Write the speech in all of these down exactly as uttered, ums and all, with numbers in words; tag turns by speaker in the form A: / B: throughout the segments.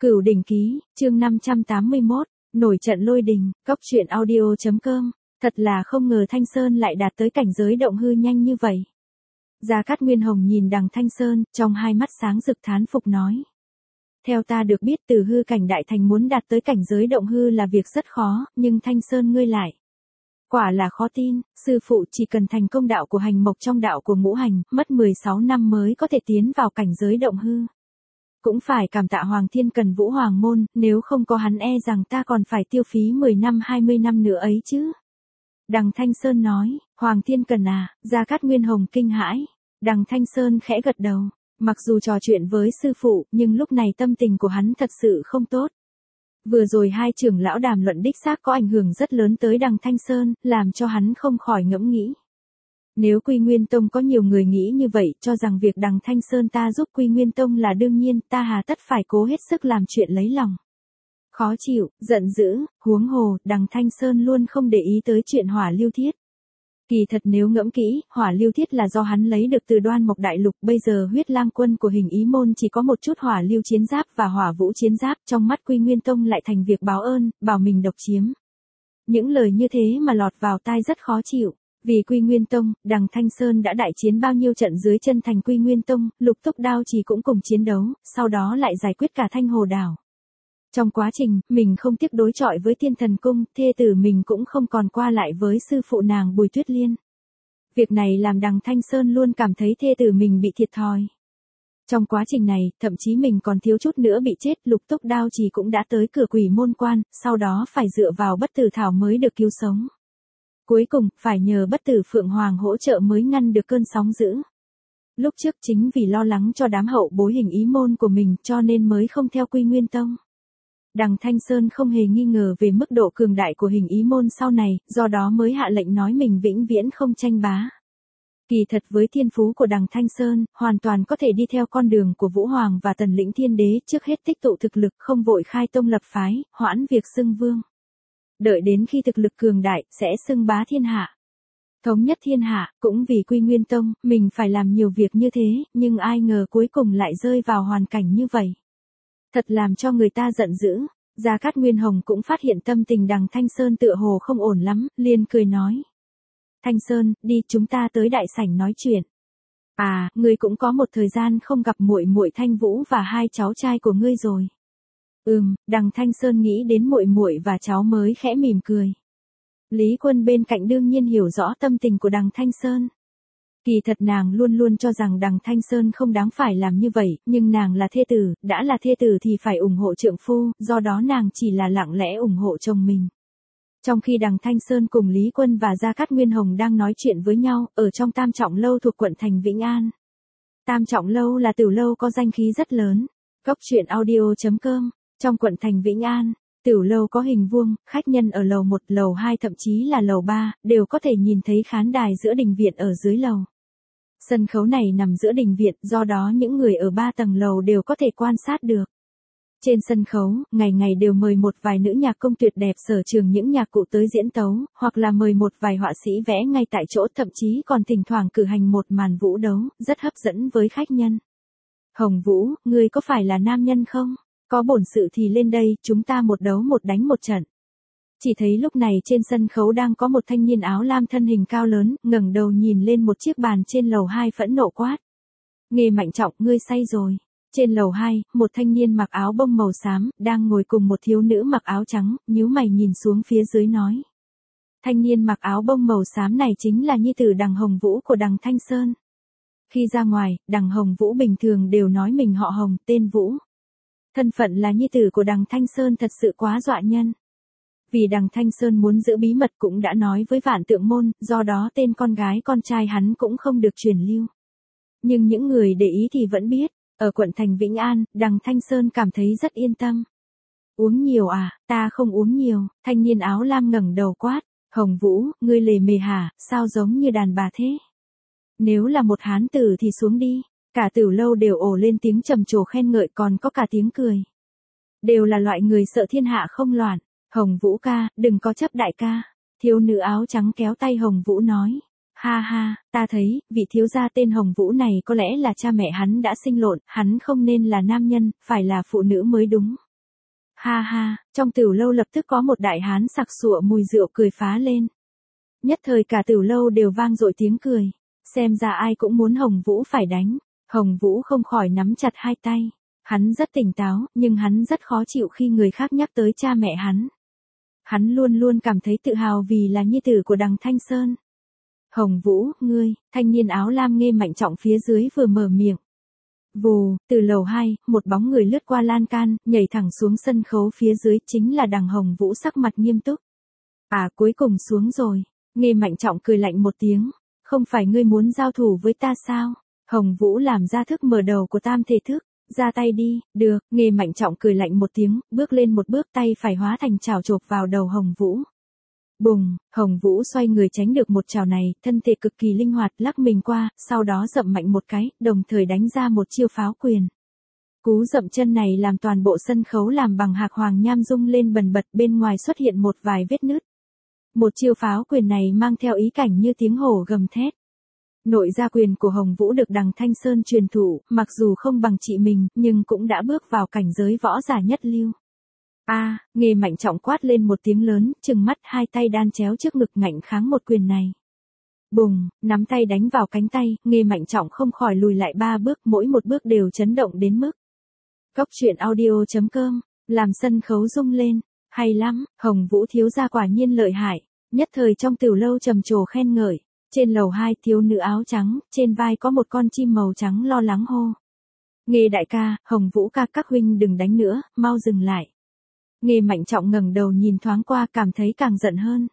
A: Cửu Đỉnh Ký, chương năm trăm tám mươi mốt, nổi trận lôi đình, cóc truyện audio chấm com, thật là không ngờ Thanh Sơn lại đạt tới cảnh giới động hư nhanh như vậy. Gia Cát Nguyên Hồng nhìn đằng Thanh Sơn, trong hai mắt sáng rực thán phục nói. Theo ta được biết từ hư cảnh đại thành muốn đạt tới cảnh giới động hư là việc rất khó, nhưng Thanh Sơn ngươi lại. Quả là khó tin, sư phụ chỉ cần thành công đạo của hành mộc trong đạo của ngũ hành, mất mười sáu năm mới có thể tiến vào cảnh giới động hư. Cũng phải cảm tạ Hoàng Thiên Cần Vũ Hoàng Môn, nếu không có hắn e rằng ta còn phải tiêu phí mười năm hai mươi năm nữa ấy chứ. Đằng Thanh Sơn nói, Hoàng Thiên Cần à, Gia Cát Nguyên Hồng kinh hãi. Đằng Thanh Sơn khẽ gật đầu, mặc dù trò chuyện với sư phụ, nhưng lúc này tâm tình của hắn thật sự không tốt. Vừa rồi hai trưởng lão đàm luận đích xác có ảnh hưởng rất lớn tới đằng Thanh Sơn, làm cho hắn không khỏi ngẫm nghĩ. Nếu Quy Nguyên Tông có nhiều người nghĩ như vậy, cho rằng việc đằng Thanh Sơn ta giúp Quy Nguyên Tông là đương nhiên, ta hà tất phải cố hết sức làm chuyện lấy lòng. Khó chịu, giận dữ, huống hồ, đằng Thanh Sơn luôn không để ý tới chuyện hỏa lưu thiết. Kỳ thật nếu ngẫm kỹ, hỏa lưu thiết là do hắn lấy được từ Đoan Mộc Đại Lục, bây giờ huyết lang quân của Hình Ý Môn chỉ có một chút hỏa lưu chiến giáp và hỏa vũ chiến giáp, trong mắt Quy Nguyên Tông lại thành việc báo ơn, bảo mình độc chiếm. Những lời như thế mà lọt vào tai rất khó chịu. Vì Quy Nguyên Tông, đằng Thanh Sơn đã đại chiến bao nhiêu trận dưới chân thành Quy Nguyên Tông, Lục Túc Đao chỉ cũng cùng chiến đấu, sau đó lại giải quyết cả Thanh Hồ Đảo. Trong quá trình, mình không tiếc đối chọi với Thiên Thần Cung, thê tử mình cũng không còn qua lại với sư phụ nàng Bùi Tuyết Liên. Việc này làm đằng Thanh Sơn luôn cảm thấy thê tử mình bị thiệt thòi. Trong quá trình này, thậm chí mình còn thiếu chút nữa bị chết, Lục Túc Đao chỉ cũng đã tới cửa Quỷ Môn Quan, sau đó phải dựa vào bất tử thảo mới được cứu sống. Cuối cùng, phải nhờ bất tử Phượng Hoàng hỗ trợ mới ngăn được cơn sóng dữ. Lúc trước chính vì lo lắng cho đám hậu bối Hình Ý Môn của mình cho nên mới không theo Quy Nguyên Tông. Đằng Thanh Sơn không hề nghi ngờ về mức độ cường đại của Hình Ý Môn sau này, do đó mới hạ lệnh nói mình vĩnh viễn không tranh bá. Kỳ thật với thiên phú của đằng Thanh Sơn, hoàn toàn có thể đi theo con đường của Vũ Hoàng và Tần Lĩnh Thiên Đế, trước hết tích tụ thực lực, không vội khai tông lập phái, hoãn việc xưng vương. Đợi đến khi thực lực cường đại, sẽ xưng bá thiên hạ. Thống nhất thiên hạ, cũng vì Quy Nguyên Tông, mình phải làm nhiều việc như thế, nhưng ai ngờ cuối cùng lại rơi vào hoàn cảnh như vậy. Thật làm cho người ta giận dữ. Gia Cát Nguyên Hồng cũng phát hiện tâm tình đằng Thanh Sơn tựa hồ không ổn lắm, liền cười nói. Thanh Sơn, đi chúng ta tới đại sảnh nói chuyện. À, ngươi cũng có một thời gian không gặp muội muội Thanh Vũ và hai cháu trai của ngươi rồi. Ừm, đằng Thanh Sơn nghĩ đến muội muội và cháu mới khẽ mỉm cười. Lý Quân bên cạnh đương nhiên hiểu rõ tâm tình của đằng Thanh Sơn. Kỳ thật nàng luôn luôn cho rằng đằng Thanh Sơn không đáng phải làm như vậy, nhưng nàng là thê tử, đã là thê tử thì phải ủng hộ trượng phu, do đó nàng chỉ là lặng lẽ ủng hộ chồng mình. Trong khi đằng Thanh Sơn cùng Lý Quân và Gia Cát Nguyên Hồng đang nói chuyện với nhau, ở trong Tam Trọng Lâu thuộc quận thành Vĩnh An. Tam Trọng Lâu là tiểu lâu có danh khí rất lớn. Cóc truyện audio chấm com, trong quận thành Vĩnh An. Tiểu lâu có hình vuông, khách nhân ở lầu một, lầu hai thậm chí là lầu ba, đều có thể nhìn thấy khán đài giữa đình viện ở dưới lầu. Sân khấu này nằm giữa đình viện, do đó những người ở ba tầng lầu đều có thể quan sát được. Trên sân khấu, ngày ngày đều mời một vài nữ nhạc công tuyệt đẹp sở trường những nhạc cụ tới diễn tấu, hoặc là mời một vài họa sĩ vẽ ngay tại chỗ, thậm chí còn thỉnh thoảng cử hành một màn vũ đấu, rất hấp dẫn với khách nhân. Hồng Vũ, ngươi có phải là nam nhân không? Có bổn sự thì lên đây, chúng ta một đấu một đánh một trận. Chỉ thấy lúc này trên sân khấu đang có một thanh niên áo lam thân hình cao lớn, ngẩng đầu nhìn lên một chiếc bàn trên lầu hai phẫn nộ quát. Nghề Mạnh Trọng, ngươi say rồi. Trên lầu hai, một thanh niên mặc áo bông màu xám, đang ngồi cùng một thiếu nữ mặc áo trắng, nhíu mày nhìn xuống phía dưới nói. Thanh niên mặc áo bông màu xám này chính là nhi tử đằng Hồng Vũ của đằng Thanh Sơn. Khi ra ngoài, đằng Hồng Vũ bình thường đều nói mình họ Hồng, tên Vũ. Thân phận là nhi tử của đằng Thanh Sơn thật sự quá dọa nhân. Vì đằng Thanh Sơn muốn giữ bí mật cũng đã nói với Vạn Tượng Môn, do đó tên con gái con trai hắn cũng không được truyền lưu. Nhưng những người để ý thì vẫn biết, ở quận thành Vĩnh An, đằng Thanh Sơn cảm thấy rất yên tâm. Uống nhiều à, ta không uống nhiều, thanh niên áo lam ngẩng đầu quát, Hồng Vũ, ngươi lề mề hả, sao giống như đàn bà thế? Nếu là một hán tử thì xuống đi. Cả tiểu lâu đều ồ lên tiếng trầm trồ khen ngợi, còn có cả tiếng cười. Đều là loại người sợ thiên hạ không loạn. Hồng Vũ ca, đừng có chấp đại ca. Thiếu nữ áo trắng kéo tay Hồng Vũ nói. Ha ha, ta thấy, vị thiếu gia tên Hồng Vũ này có lẽ là cha mẹ hắn đã sinh lộn, hắn không nên là nam nhân, phải là phụ nữ mới đúng. Ha ha, trong tiểu lâu lập tức có một đại hán sặc sụa mùi rượu cười phá lên. Nhất thời cả tiểu lâu đều vang dội tiếng cười. Xem ra ai cũng muốn Hồng Vũ phải đánh. Hồng Vũ không khỏi nắm chặt hai tay. Hắn rất tỉnh táo, nhưng hắn rất khó chịu khi người khác nhắc tới cha mẹ hắn. Hắn luôn luôn cảm thấy tự hào vì là nhi tử của Đằng Thanh Sơn. Hồng Vũ, ngươi, thanh niên áo lam Nghê Mạnh Trọng phía dưới vừa mở miệng. Vù, từ lầu hai, một bóng người lướt qua lan can, nhảy thẳng xuống sân khấu phía dưới chính là Đằng Hồng Vũ sắc mặt nghiêm túc. À cuối cùng xuống rồi. Nghê Mạnh Trọng cười lạnh một tiếng. Không phải ngươi muốn giao thủ với ta sao? Hồng Vũ làm ra thức mở đầu của tam thể thức. Ra tay đi, được, Nghê Mạnh Trọng cười lạnh một tiếng, bước lên một bước tay phải hóa thành chảo chộp vào đầu Hồng Vũ. Bùng, Hồng Vũ xoay người tránh được một chảo này, thân thể cực kỳ linh hoạt lắc mình qua, sau đó dậm mạnh một cái, đồng thời đánh ra một chiêu pháo quyền. Cú dậm chân này làm toàn bộ sân khấu làm bằng hạc hoàng nham rung lên bần bật, bên ngoài xuất hiện một vài vết nứt. Một chiêu pháo quyền này mang theo ý cảnh như tiếng hổ gầm thét. Nội gia quyền của Hồng Vũ được Đằng Thanh Sơn truyền thụ, mặc dù không bằng chị mình, nhưng cũng đã bước vào cảnh giới võ giả nhất lưu. A, à, Nghê Mạnh Trọng quát lên một tiếng lớn, trừng mắt hai tay đan chéo trước ngực ngạnh kháng một quyền này. Bùng, nắm tay đánh vào cánh tay, Nghê Mạnh Trọng không khỏi lùi lại ba bước, mỗi một bước đều chấn động đến mức. Cốc truyện audio chấm com, làm sân khấu rung lên, hay lắm, Hồng Vũ thiếu gia quả nhiên lợi hại, nhất thời trong tiểu lâu trầm trồ khen ngợi. Trên lầu hai thiếu nữ áo trắng, trên vai có một con chim màu trắng lo lắng hô. Nghê đại ca, Hồng Vũ ca các huynh đừng đánh nữa, mau dừng lại. Nghê Mạnh Trọng ngẩng đầu nhìn thoáng qua cảm thấy càng giận hơn.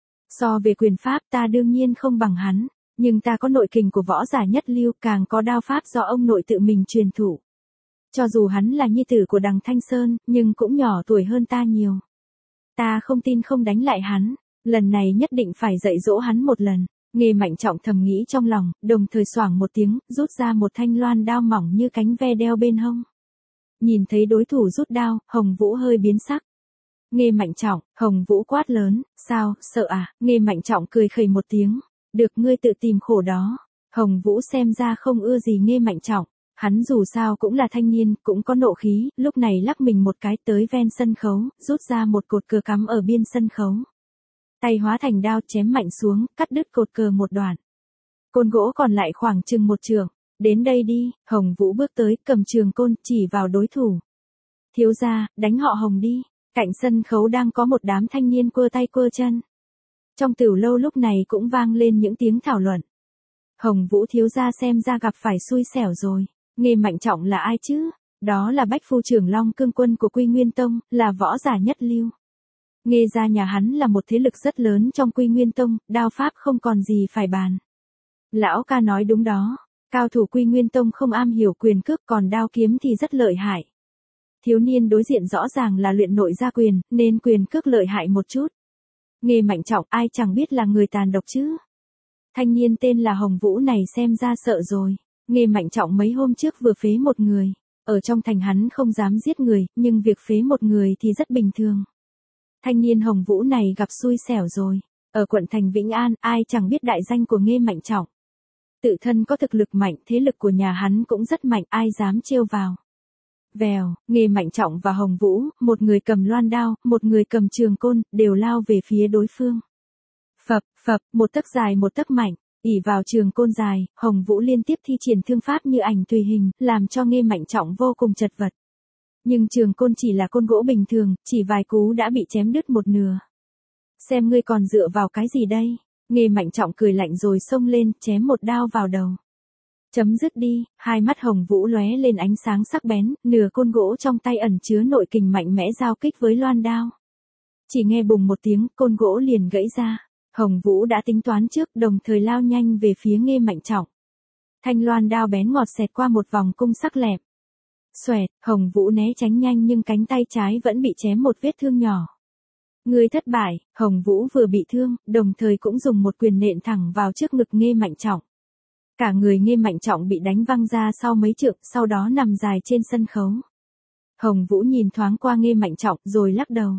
A: So về quyền pháp ta đương nhiên không bằng hắn, nhưng ta có nội kình của võ giả nhất lưu, càng có đao pháp do ông nội tự mình truyền thụ. Cho dù hắn là nhi tử của Đằng Thanh Sơn, nhưng cũng nhỏ tuổi hơn ta nhiều. Ta không tin không đánh lại hắn, lần này nhất định phải dạy dỗ hắn một lần. Nghê Mạnh Trọng thầm nghĩ trong lòng, đồng thời xoảng một tiếng, rút ra một thanh loan đao mỏng như cánh ve đeo bên hông. Nhìn thấy đối thủ rút đao, Hồng Vũ hơi biến sắc. Nghê Mạnh Trọng, Hồng Vũ quát lớn, sao, sợ à? Nghê Mạnh Trọng cười khẩy một tiếng, được ngươi tự tìm khổ đó. Hồng Vũ xem ra không ưa gì Nghê Mạnh Trọng, hắn dù sao cũng là thanh niên, cũng có nộ khí, lúc này lắc mình một cái tới ven sân khấu, rút ra một cột cờ cắm ở biên sân khấu. Tay hóa thành đao chém mạnh xuống, cắt đứt cột cờ một đoạn. Côn gỗ còn lại khoảng chừng một trượng. Đến đây đi, Hồng Vũ bước tới, cầm trường côn, chỉ vào đối thủ. Thiếu gia, đánh họ Hồng đi. Cạnh sân khấu đang có một đám thanh niên quơ tay quơ chân. Trong tiểu lâu lúc này cũng vang lên những tiếng thảo luận. Hồng Vũ thiếu gia xem ra gặp phải xui xẻo rồi. Nghê Mạnh Trọng là ai chứ? Đó là Bách Phu trưởng Long Cương Quân của Quy Nguyên Tông, là võ giả nhất lưu. Nghê gia nhà hắn là một thế lực rất lớn trong Quy Nguyên Tông, đao pháp không còn gì phải bàn. Lão ca nói đúng đó, cao thủ Quy Nguyên Tông không am hiểu quyền cước còn đao kiếm thì rất lợi hại. Thiếu niên đối diện rõ ràng là luyện nội gia quyền, nên quyền cước lợi hại một chút. Nghê Mạnh Trọng ai chẳng biết là người tàn độc chứ. Thanh niên tên là Hồng Vũ này xem ra sợ rồi. Nghê Mạnh Trọng mấy hôm trước vừa phế một người. Ở trong thành hắn không dám giết người, nhưng việc phế một người thì rất bình thường. Thanh niên Hồng Vũ này gặp xui xẻo rồi. Ở quận thành Vĩnh An, ai chẳng biết đại danh của Nghê Mạnh Trọng. Tự thân có thực lực mạnh, thế lực của nhà hắn cũng rất mạnh, ai dám trêu vào. Vèo, Nghê Mạnh Trọng và Hồng Vũ, một người cầm loan đao, một người cầm trường côn, đều lao về phía đối phương. Phập, phập, một tấc dài một tấc mạnh, ỷ vào trường côn dài, Hồng Vũ liên tiếp thi triển thương pháp như ảnh tùy hình, làm cho Nghê Mạnh Trọng vô cùng chật vật. Nhưng trường côn chỉ là côn gỗ bình thường, chỉ vài cú đã bị chém đứt một nửa. Xem ngươi còn dựa vào cái gì đây? Nghê Mạnh Trọng cười lạnh rồi xông lên, chém một đao vào đầu. Chấm dứt đi, hai mắt Hồng Vũ lóe lên ánh sáng sắc bén, nửa côn gỗ trong tay ẩn chứa nội kình mạnh mẽ giao kích với loan đao. Chỉ nghe bùng một tiếng, côn gỗ liền gãy ra. Hồng Vũ đã tính toán trước, đồng thời lao nhanh về phía Nghê Mạnh Trọng. Thanh loan đao bén ngọt xẹt qua một vòng cung sắc lẹm. Xoẹt, Hồng Vũ né tránh nhanh nhưng cánh tay trái vẫn bị chém một vết thương nhỏ. Người thất bại, Hồng Vũ vừa bị thương, đồng thời cũng dùng một quyền nện thẳng vào trước ngực Nghê Mạnh Trọng. Cả người Nghê Mạnh Trọng bị đánh văng ra sau mấy trượng, sau đó nằm dài trên sân khấu. Hồng Vũ nhìn thoáng qua Nghê Mạnh Trọng rồi lắc đầu.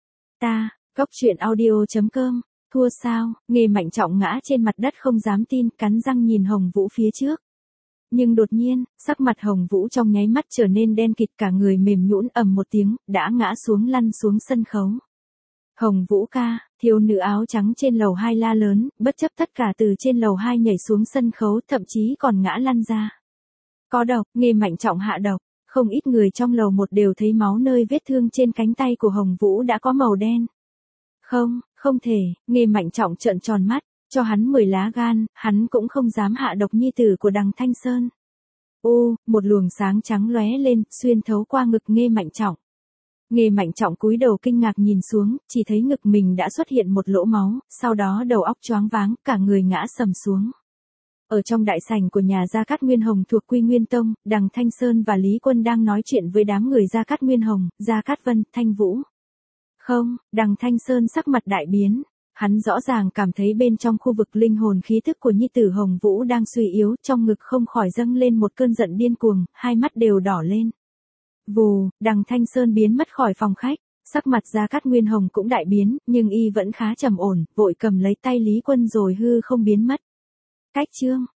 A: Ta, cốc truyện audio chấm com, thua sao? Nghê Mạnh Trọng ngã trên mặt đất không dám tin, cắn răng nhìn Hồng Vũ phía trước. Nhưng đột nhiên, sắc mặt Hồng Vũ trong nháy mắt trở nên đen kịt, cả người mềm nhũn, ầm một tiếng, đã ngã xuống lăn xuống sân khấu. Hồng Vũ ca, thiếu nữ áo trắng trên lầu hai la lớn, bất chấp tất cả từ trên lầu hai nhảy xuống sân khấu, thậm chí còn ngã lăn ra. Có độc, Nghê Mạnh Trọng hạ độc. Không ít người trong lầu một đều thấy máu nơi vết thương trên cánh tay của Hồng Vũ đã có màu đen. Không, không thể, Nghê Mạnh Trọng trợn tròn mắt, cho hắn mười lá gan, hắn cũng không dám hạ độc nhi tử của Đằng Thanh Sơn. Ô, một luồng sáng trắng lóe lên, xuyên thấu qua ngực Nghê Mạnh Trọng. Nghê Mạnh Trọng cúi đầu kinh ngạc nhìn xuống, chỉ thấy ngực mình đã xuất hiện một lỗ máu, sau đó đầu óc choáng váng, cả người ngã sầm xuống. Ở trong đại sảnh của nhà Gia Cát Nguyên Hồng thuộc Quy Nguyên Tông, Đằng Thanh Sơn và Lý Quân đang nói chuyện với đám người Gia Cát Nguyên Hồng, Gia Cát Vân, Thanh Vũ. Không, Đằng Thanh Sơn sắc mặt đại biến. Hắn rõ ràng cảm thấy bên trong khu vực linh hồn khí thức của nhi tử Hồng Vũ đang suy yếu, trong ngực không khỏi dâng lên một cơn giận điên cuồng, hai mắt đều đỏ lên. Vù, Đằng Thanh Sơn biến mất khỏi phòng khách, sắc mặt Gia Cát Nguyên Hồng cũng đại biến, nhưng y vẫn khá trầm ổn, vội cầm lấy tay Lý Quân rồi hư không biến mất. Cách chương